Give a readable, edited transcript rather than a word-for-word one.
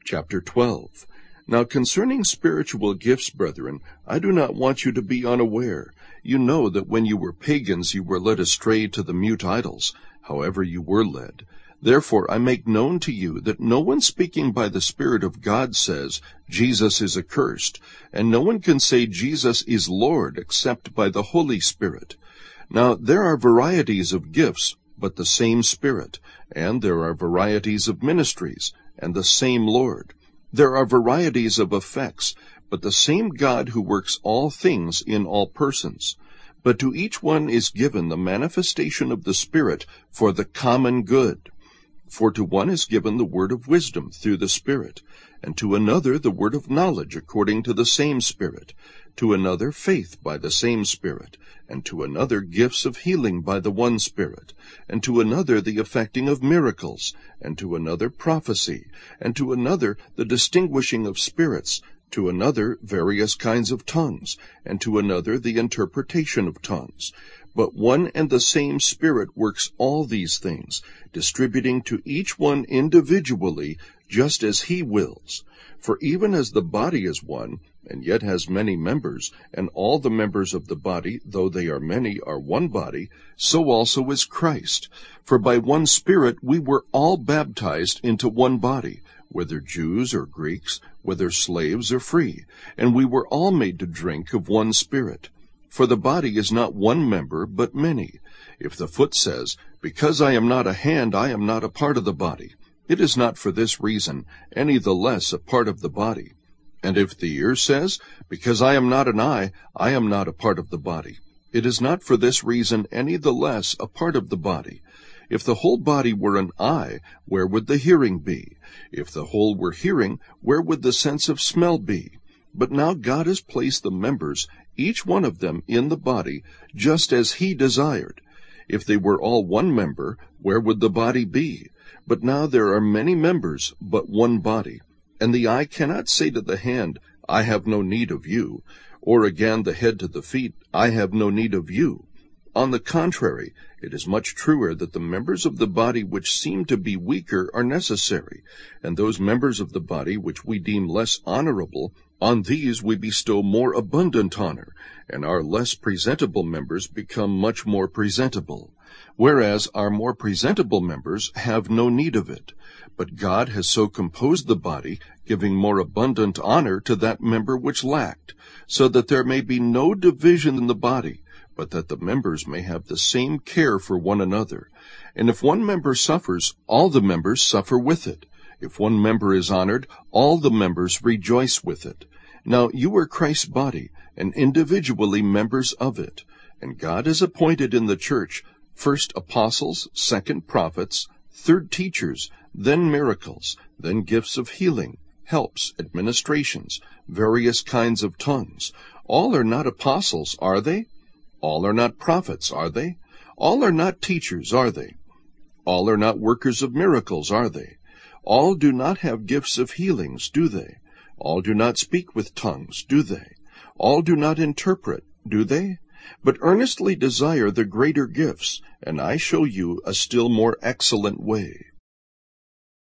Chapter 12. Now concerning spiritual gifts, brethren, I do not want you to be unaware. You know that when you were pagans you were led astray to the mute idols, however you were led. Therefore I make known to you that no one speaking by the Spirit of God says, Jesus is accursed, and no one can say Jesus is Lord except by the Holy Spirit. Now there are varieties of gifts, but the same Spirit, and there are varieties of ministries, and the same Lord. There are varieties of effects, but the same God who works all things in all persons. But to each one is given the manifestation of the Spirit for the common good. For to one is given the word of wisdom through the Spirit, and to another the word of knowledge according to the same Spirit, to another faith by the same Spirit, and to another gifts of healing by the one Spirit, and to another the effecting of miracles, and to another prophecy, and to another the distinguishing of spirits, to another various kinds of tongues, and to another the interpretation of tongues. But one and the same Spirit works all these things, distributing to each one individually, just as he wills. For even as the body is one, and yet has many members, and all the members of the body, though they are many, are one body, so also is Christ. For by one Spirit we were all baptized into one body, whether Jews or Greeks, whether slaves or free, and we were all made to drink of one Spirit. For the body is not one member, but many. If the foot says, Because I am not a hand, I am not a part of the body, it is not for this reason any the less a part of the body. And if the ear says, Because I am not an eye, I am not a part of the body, it is not for this reason any the less a part of the body. If the whole body were an eye, where would the hearing be? If the whole were hearing, where would the sense of smell be? But now God has placed the members, each one of them, in the body, just as he desired. If they were all one member, where would the body be? But now there are many members, but one body. And the eye cannot say to the hand, I have no need of you, or again the head to the feet, I have no need of you. On the contrary, it is much truer that the members of the body which seem to be weaker are necessary, and those members of the body which we deem less honorable, on these we bestow more abundant honor, and our less presentable members become much more presentable, whereas our more presentable members have no need of it. But God has so composed the body, giving more abundant honor to that member which lacked, so that there may be no division in the body, but that the members may have the same care for one another. And if one member suffers, all the members suffer with it. If one member is honored, all the members rejoice with it. Now you are Christ's body, and individually members of it. And God has appointed in the church, first apostles, second prophets, third teachers, then miracles, then gifts of healing, helps, administrations, various kinds of tongues. All are not apostles, are they? All are not prophets, are they? All are not teachers, are they? All are not workers of miracles, are they? All do not have gifts of healings, do they? All do not speak with tongues, do they? All do not interpret, do they? But earnestly desire the greater gifts, and I show you a still more excellent way.